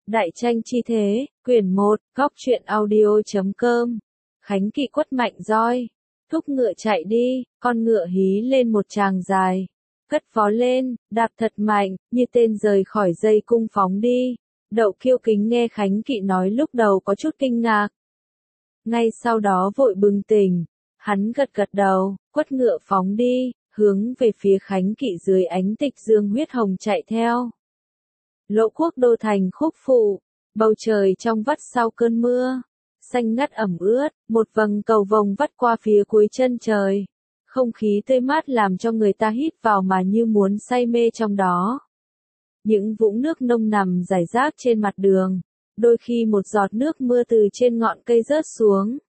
Đại tranh chi thế, quyển 1, góc truyện audio.com. Khánh Kỵ quất mạnh roi, thúc ngựa chạy đi, con ngựa hí lên một tràng dài, cất vó lên, đạp thật mạnh, như tên rời khỏi dây cung phóng đi. Đậu Kiêu Kính nghe Khánh Kỵ nói lúc đầu có chút kinh ngạc. Ngay sau đó vội bừng tỉnh, hắn gật gật đầu, quất ngựa phóng đi, hướng về phía Khánh Kỵ dưới ánh tịch dương huyết hồng chạy theo. Lộ quốc đô thành Khúc Phụ, bầu trời trong vắt sau cơn mưa, xanh ngắt ẩm ướt, một vầng cầu vồng vắt qua phía cuối chân trời. Không khí tươi mát làm cho người ta hít vào mà như muốn say mê trong đó. Những vũng nước nông nằm rải rác trên mặt đường, đôi khi một giọt nước mưa từ trên ngọn cây rớt xuống,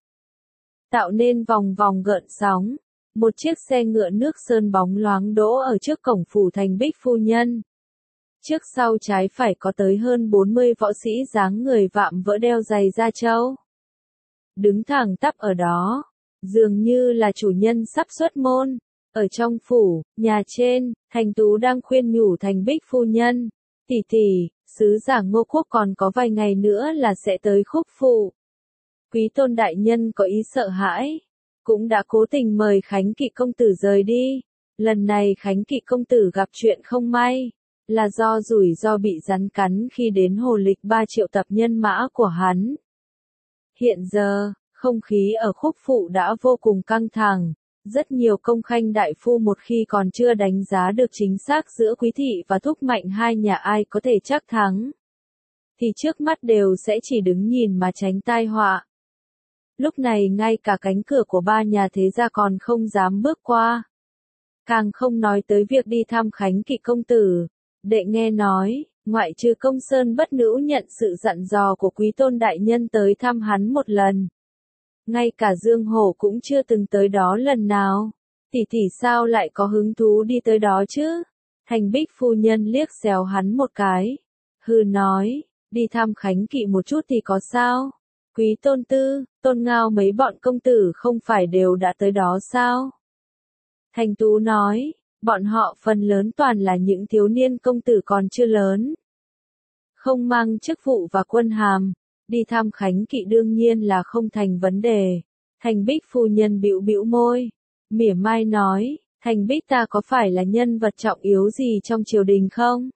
tạo nên vòng vòng gợn sóng. Một chiếc xe ngựa nước sơn bóng loáng đỗ ở trước cổng phủ Thành Bích phu nhân. Trước sau trái phải có tới hơn 40 võ sĩ dáng người vạm vỡ đeo giày da trâu, đứng thẳng tắp ở đó, dường như là chủ nhân sắp xuất môn. Ở trong phủ, nhà trên, Thành Tú đang khuyên nhủ Thành Bích phu nhân, tỷ tỷ, sứ giả Ngô Quốc còn có vài ngày nữa là sẽ tới Khúc Phụ. Quý tôn đại nhân có ý sợ hãi, cũng đã cố tình mời Khánh Kỵ công tử rời đi. Lần này Khánh Kỵ công tử gặp chuyện không may, là do rủi ro bị rắn cắn khi đến Hồ Lịch 3 triệu tập nhân mã của hắn. Hiện giờ, không khí ở Khúc Phụ đã vô cùng căng thẳng. Rất nhiều công khanh đại phu một khi còn chưa đánh giá được chính xác giữa Quý thị và Thúc Mạnh hai nhà ai có thể chắc thắng, thì trước mắt đều sẽ chỉ đứng nhìn mà tránh tai họa. Lúc này ngay cả cánh cửa của ba nhà thế gia còn không dám bước qua. Càng không nói tới việc đi thăm Khánh Kỵ công tử. Đệ nghe nói, ngoại trừ Công Sơn Bất Nữ nhận sự dặn dò của quý tôn đại nhân tới thăm hắn một lần, ngay cả Dương Hổ cũng chưa từng tới đó lần nào. Tỷ tỷ sao lại có hứng thú đi tới đó chứ? Thành Bích phu nhân liếc xéo hắn một cái, hừ nói, đi thăm Khánh Kỵ một chút thì có sao? Quý tôn tư, tôn ngao mấy bọn công tử không phải đều đã tới đó sao? Thành Tú nói, bọn họ phần lớn toàn là những thiếu niên công tử còn chưa lớn, không mang chức vụ và quân hàm, đi thăm Khánh Kỵ đương nhiên là không thành vấn đề. Thành Bích phu nhân bĩu bĩu môi, mỉa mai nói, Thành Bích ta có phải là nhân vật trọng yếu gì trong triều đình không?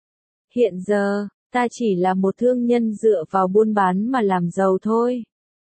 Hiện giờ, ta chỉ là một thương nhân dựa vào buôn bán mà làm giàu thôi.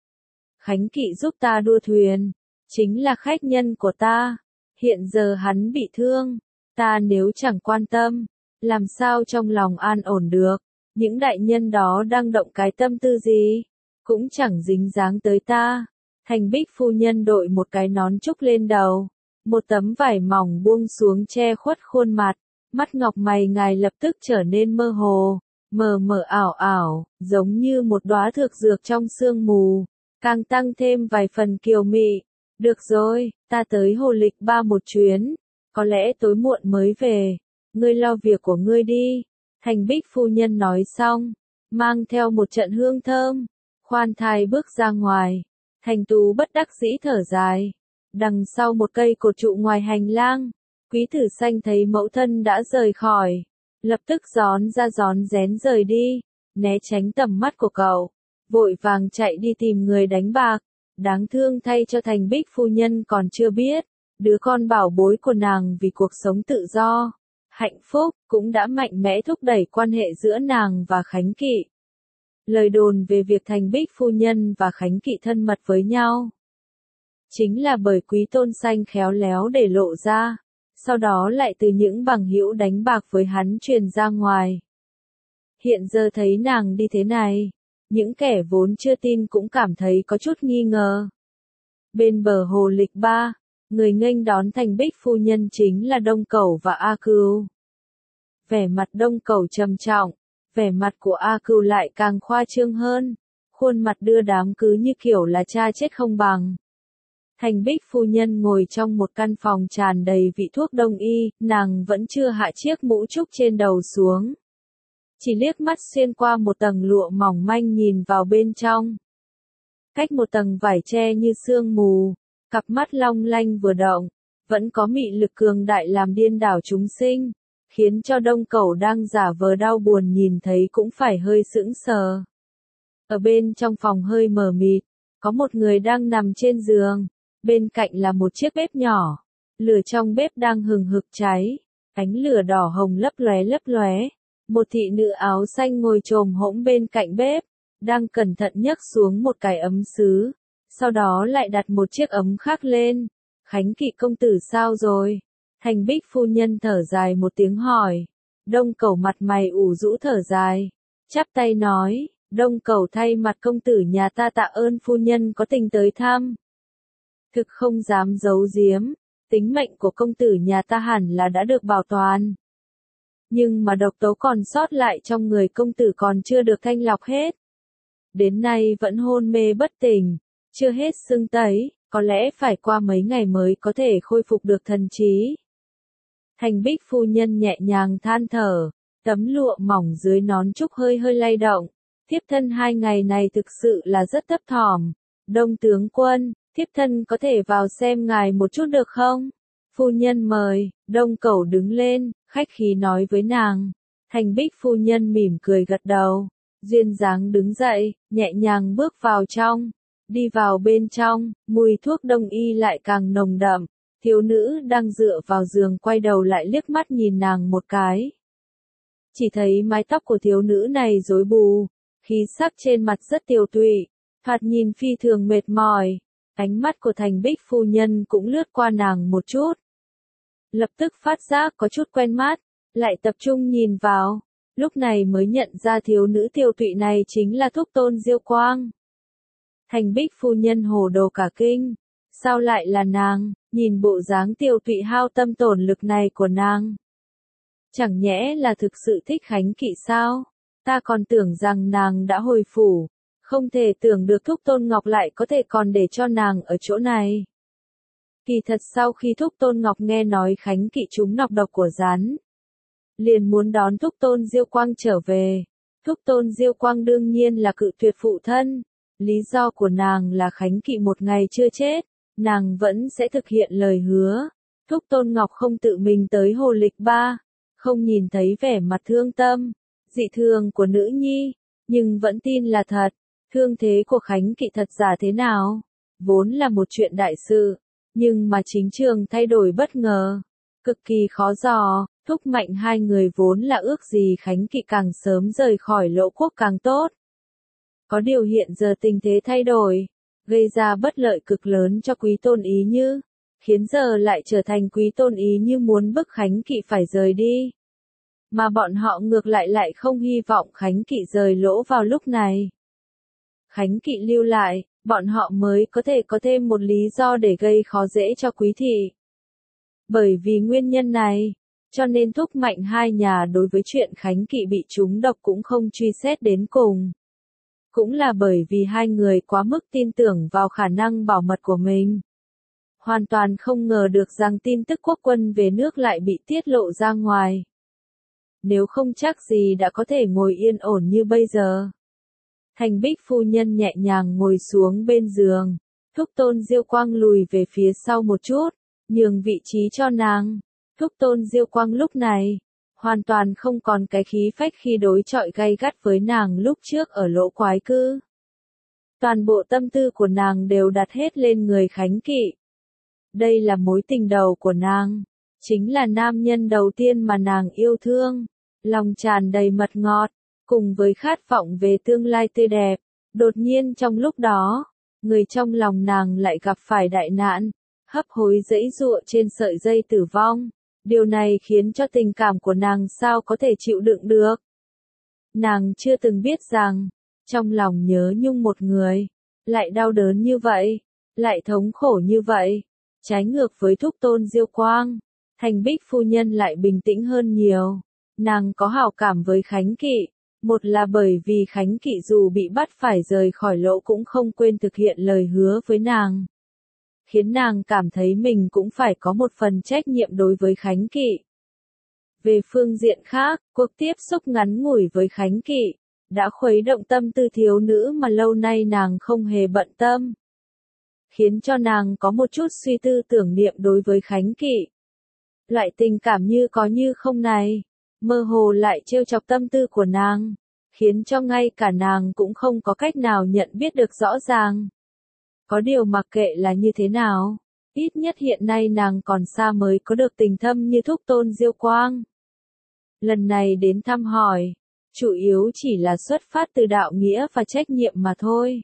Khánh Kỵ giúp ta đua thuyền, chính là khách nhân của ta. Hiện giờ hắn bị thương, ta nếu chẳng quan tâm, làm sao trong lòng an ổn được. Những đại nhân đó đang động cái tâm tư gì, cũng chẳng dính dáng tới ta. Thành Bích phu nhân đội một cái nón trúc lên đầu, một tấm vải mỏng buông xuống che khuất khuôn mặt, mắt ngọc mày ngài lập tức trở nên mơ hồ, mờ mờ ảo ảo, giống như một đóa thực dược trong sương mù, càng tăng thêm vài phần kiều mị. Được rồi, ta tới Hồ Lịch 3 một chuyến, có lẽ tối muộn mới về, ngươi lo việc của ngươi đi. Thành Bích phu nhân nói xong, mang theo một trận hương thơm, khoan thai bước ra ngoài. Thành Tú bất đắc dĩ thở dài. Đằng sau một cây cột trụ ngoài hành lang, Quý Tử Xanh thấy mẫu thân đã rời khỏi, lập tức gión ra gión rén rời đi, né tránh tầm mắt của cậu, vội vàng chạy đi tìm người đánh bạc. Đáng thương thay cho Thành Bích phu nhân còn chưa biết, đứa con bảo bối của nàng vì cuộc sống tự do, hạnh phúc, cũng đã mạnh mẽ thúc đẩy quan hệ giữa nàng và Khánh Kỵ. Lời đồn về việc Thành Bích phu nhân và Khánh Kỵ thân mật với nhau, chính là bởi Quý Tôn Xanh khéo léo để lộ ra, sau đó lại từ những bằng hữu đánh bạc với hắn truyền ra ngoài. Hiện giờ thấy nàng đi thế này, những kẻ vốn chưa tin cũng cảm thấy có chút nghi ngờ. Bên bờ Hồ Lịch 3, người nghênh đón Thành Bích phu nhân chính là Đông Cẩu và A Cừu. Vẻ mặt Đông Cẩu trầm trọng, vẻ mặt của A Cừu lại càng khoa trương hơn, khuôn mặt đưa đám cứ như kiểu là cha chết không bằng. Thành Bích phu nhân ngồi trong một căn phòng tràn đầy vị thuốc đông y, nàng vẫn chưa hạ chiếc mũ trúc trên đầu xuống, chỉ liếc mắt xuyên qua một tầng lụa mỏng manh nhìn vào bên trong. Cách một tầng vải che như sương mù, cặp mắt long lanh vừa động, vẫn có mị lực cường đại làm điên đảo chúng sinh, khiến cho Đông Cẩu đang giả vờ đau buồn nhìn thấy cũng phải hơi sững sờ. Ở bên trong phòng hơi mờ mịt, có một người đang nằm trên giường, bên cạnh là một chiếc bếp nhỏ, lửa trong bếp đang hừng hực cháy, ánh lửa đỏ hồng lấp lóe. Một thị nữ áo xanh ngồi chồm hỗn bên cạnh bếp, đang cẩn thận nhấc xuống một cái ấm sứ, sau đó lại đặt một chiếc ấm khác lên. Khánh Kỵ công tử sao rồi? Thành Bích phu nhân thở dài một tiếng hỏi. Đông Cẩu mặt mày ủ rũ thở dài, chắp tay nói, Đông Cẩu thay mặt công tử nhà ta tạ ơn phu nhân có tình tới thăm. Thực không dám giấu giếm, tính mệnh của công tử nhà ta hẳn là đã được bảo toàn. Nhưng mà độc tố còn sót lại trong người công tử còn chưa được thanh lọc hết. Đến nay vẫn hôn mê bất tỉnh, chưa hết sưng tấy, có lẽ phải qua mấy ngày mới có thể khôi phục được thần trí. Thành Bích phu nhân nhẹ nhàng than thở, tấm lụa mỏng dưới nón trúc hơi lay động. Thiếp thân 2 ngày này thực sự là rất thấp thỏm. Đông tướng quân, thiếp thân có thể vào xem ngài một chút được không? Phu nhân mời. Đông Cẩu đứng lên, khách khí nói với nàng. Thành Bích phu nhân mỉm cười gật đầu. Duyên dáng đứng dậy, nhẹ nhàng bước vào trong. Đi vào bên trong, mùi thuốc đông y lại càng nồng đậm. Thiếu nữ đang dựa vào giường quay đầu lại liếc mắt nhìn nàng một cái. Chỉ thấy mái tóc của thiếu nữ này rối bù, khí sắc trên mặt rất tiều tụy, thoạt nhìn phi thường mệt mỏi. Ánh mắt của Thành Bích phu nhân cũng lướt qua nàng một chút. Lập tức phát giác có chút quen mắt, lại tập trung nhìn vào, lúc này mới nhận ra thiếu nữ tiều tụy này chính là Thúc Tôn Diêu Quang. Thành Bích phu nhân hồ đồ cả kinh, sao lại là nàng, nhìn bộ dáng tiều tụy hao tâm tổn lực này của nàng. Chẳng nhẽ là thực sự thích Khánh Kỵ sao? Ta còn tưởng rằng nàng đã hồi phủ, không thể tưởng được Thúc Tôn Ngọc lại có thể còn để cho nàng ở chỗ này. Kỳ thật sau khi Thúc Tôn Ngọc nghe nói Khánh Kỵ trúng nọc độc của rắn, liền muốn đón Thúc Tôn Diêu Quang trở về. Thúc Tôn Diêu Quang đương nhiên là cự tuyệt phụ thân. Lý do của nàng là Khánh Kỵ một ngày chưa chết, nàng vẫn sẽ thực hiện lời hứa. Thúc Tôn Ngọc không tự mình tới Hồ Lịch Ba, không nhìn thấy vẻ mặt thương tâm, dị thường của nữ nhi, nhưng vẫn tin là thật. Thương thế của Khánh Kỵ thật giả thế nào? Vốn là một chuyện đại sự, nhưng mà chính trường thay đổi bất ngờ, cực kỳ khó dò. Thúc Mạnh hai người vốn là ước gì Khánh Kỵ càng sớm rời khỏi Lỗ quốc càng tốt. Có điều hiện giờ tình thế thay đổi, gây ra bất lợi cực lớn cho Quý Tôn Ý Như, khiến giờ lại trở thành Quý Tôn Ý Như muốn bức Khánh Kỵ phải rời đi. Mà bọn họ ngược lại không hy vọng Khánh Kỵ rời Lỗ vào lúc này. Khánh Kỵ lưu lại, bọn họ mới có thêm một lý do để gây khó dễ cho Quý thị. Bởi vì nguyên nhân này, cho nên Thúc Mạnh hai nhà đối với chuyện Khánh Kỵ bị trúng độc cũng không truy xét đến cùng. Cũng là bởi vì hai người quá mức tin tưởng vào khả năng bảo mật của mình. Hoàn toàn không ngờ được rằng tin tức quốc quân về nước lại bị tiết lộ ra ngoài. Nếu không chắc gì đã có thể ngồi yên ổn như bây giờ. Thành Bích phu nhân nhẹ nhàng ngồi xuống bên giường. Thúc Tôn Diêu Quang lùi về phía sau một chút, nhường vị trí cho nàng. Thúc Tôn Diêu Quang lúc này, hoàn toàn không còn cái khí phách khi đối chọi gay gắt với nàng lúc trước ở Lỗ Quái Cư. Toàn bộ tâm tư của nàng đều đặt hết lên người Khánh Kỵ. Đây là mối tình đầu của nàng, chính là nam nhân đầu tiên mà nàng yêu thương, lòng tràn đầy mật ngọt, cùng với khát vọng về tương lai tươi đẹp. Đột nhiên trong lúc đó, người trong lòng nàng lại gặp phải đại nạn, hấp hối giãy giụa trên sợi dây tử vong. Điều này khiến cho tình cảm của nàng sao có thể chịu đựng được. Nàng chưa từng biết rằng, trong lòng nhớ nhung một người, lại đau đớn như vậy, lại thống khổ như vậy. Trái ngược với Thúc Tôn Diêu Quang, Thành Bích phu nhân lại bình tĩnh hơn nhiều. Nàng có hảo cảm với Khánh Kỵ, một là bởi vì Khánh Kỵ dù bị bắt phải rời khỏi Lỗ cũng không quên thực hiện lời hứa với nàng, khiến nàng cảm thấy mình cũng phải có một phần trách nhiệm đối với Khánh Kỵ. Về phương diện khác, cuộc tiếp xúc ngắn ngủi với Khánh Kỵ đã khuấy động tâm tư thiếu nữ mà lâu nay nàng không hề bận tâm, khiến cho nàng có một chút suy tư tưởng niệm đối với Khánh Kỵ. Loại tình cảm như có như không này, mơ hồ lại trêu chọc tâm tư của nàng, khiến cho ngay cả nàng cũng không có cách nào nhận biết được rõ ràng. Có điều mặc kệ là như thế nào, ít nhất hiện nay nàng còn xa mới có được tình thâm như thúc tôn Diêu Quang. Lần này đến thăm hỏi, chủ yếu chỉ là xuất phát từ đạo nghĩa và trách nhiệm mà thôi.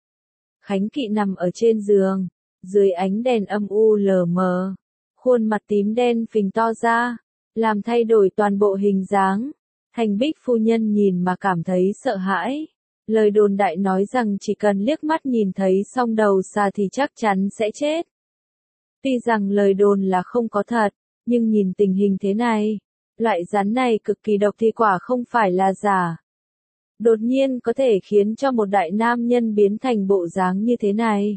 Khánh Kỵ nằm ở trên giường, dưới ánh đèn âm u lờ mờ, khuôn mặt tím đen phình to ra, làm thay đổi toàn bộ hình dáng. Thành Bích phu nhân nhìn mà cảm thấy sợ hãi. Lời đồn đại nói rằng chỉ cần liếc mắt nhìn thấy song đầu xà thì chắc chắn sẽ chết. Tuy rằng lời đồn là không có thật, nhưng nhìn tình hình thế này, loại rắn này cực kỳ độc thì quả không phải là giả. Đột nhiên có thể khiến cho một đại nam nhân biến thành bộ dáng như thế này.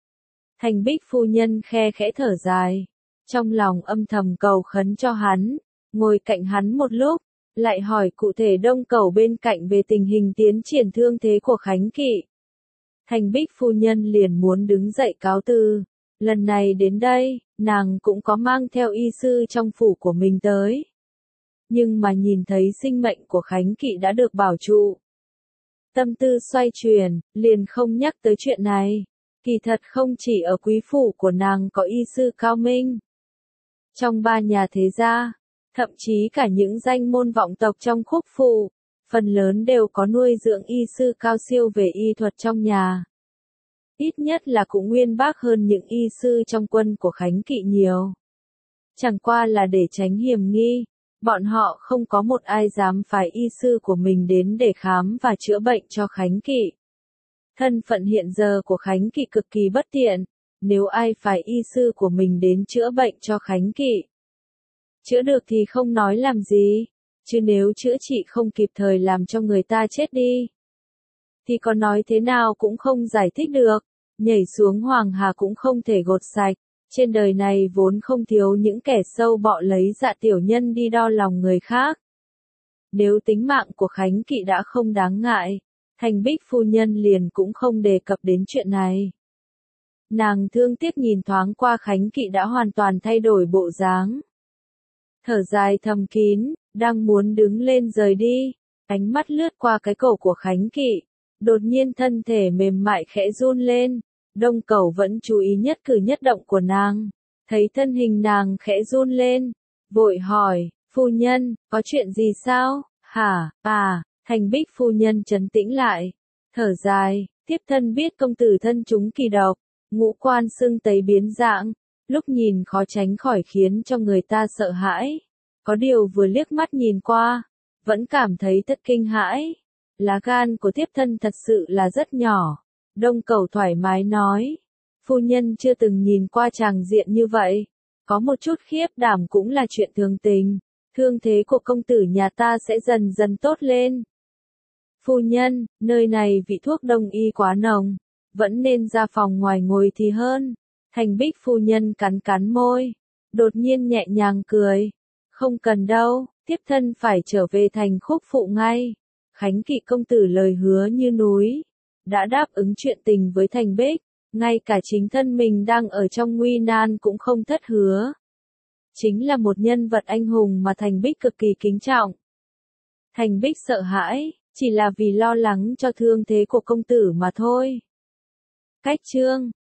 Thành Bích phu nhân khe khẽ thở dài, trong lòng âm thầm cầu khấn cho hắn, ngồi cạnh hắn một lúc, lại hỏi cụ thể Đông Cẩu bên cạnh về tình hình tiến triển thương thế của Khánh Kỵ. Thành Bích phu nhân liền muốn đứng dậy cáo từ. Lần này đến đây, nàng cũng có mang theo y sư trong phủ của mình tới. Nhưng mà nhìn thấy sinh mệnh của Khánh Kỵ đã được bảo trụ. Tâm tư xoay chuyển, liền không nhắc tới chuyện này. Kỳ thật không chỉ ở quý phủ của nàng có y sư cao minh. Trong ba nhà thế gia, thậm chí cả những danh môn vọng tộc trong Khúc phủ, phần lớn đều có nuôi dưỡng y sư cao siêu về y thuật trong nhà. Ít nhất là cũng nguyên bác hơn những y sư trong quân của Khánh Kỵ nhiều. Chẳng qua là để tránh hiểm nghi, bọn họ không có một ai dám phái y sư của mình đến để khám và chữa bệnh cho Khánh Kỵ. Thân phận hiện giờ của Khánh Kỵ cực kỳ bất tiện, nếu ai phải y sư của mình đến chữa bệnh cho Khánh Kỵ. Chữa được thì không nói làm gì, chứ nếu chữa trị không kịp thời làm cho người ta chết đi, thì có nói thế nào cũng không giải thích được, nhảy xuống Hoàng Hà cũng không thể gột sạch. Trên đời này vốn không thiếu những kẻ sâu bọ lấy dạ tiểu nhân đi đo lòng người khác. Nếu tính mạng của Khánh Kỵ đã không đáng ngại, Thành Bích phu nhân liền cũng không đề cập đến chuyện này. Nàng thương tiếc nhìn thoáng qua Khánh Kỵ đã hoàn toàn thay đổi bộ dáng. Thở dài thầm kín, đang muốn đứng lên rời đi, ánh mắt lướt qua cái cổ của Khánh Kỵ, đột nhiên thân thể mềm mại khẽ run lên. Đông Cẩu vẫn chú ý nhất cử nhất động của nàng, thấy thân hình nàng khẽ run lên, vội hỏi, phu nhân, có chuyện gì sao, hả, Thành Bích phu nhân trấn tĩnh lại, thở dài, tiếp thân biết công tử thân chúng kỳ độc, ngũ quan sưng tấy biến dạng, lúc nhìn khó tránh khỏi khiến cho người ta sợ hãi, có điều vừa liếc mắt nhìn qua, vẫn cảm thấy thật kinh hãi, lá gan của tiếp thân thật sự là rất nhỏ. Đông Cẩu thoải mái nói, phu nhân chưa từng nhìn qua tràng diện như vậy, có một chút khiếp đảm cũng là chuyện thường tình, thương thế của công tử nhà ta sẽ dần dần tốt lên. Phu nhân, nơi này vị thuốc đông y quá nồng, vẫn nên ra phòng ngoài ngồi thì hơn. Thành Bích phu nhân cắn cắn môi, đột nhiên nhẹ nhàng cười, không cần đâu, tiếp thân phải trở về thành Khúc phụ ngay. Khánh Kỵ công tử lời hứa như núi, đã đáp ứng chuyện tình với Thành Bích, ngay cả chính thân mình đang ở trong nguy nan cũng không thất hứa. Chính là một nhân vật anh hùng mà Thành Bích cực kỳ kính trọng. Thành Bích sợ hãi, chỉ là vì lo lắng cho thương thế của công tử mà thôi. Cách chương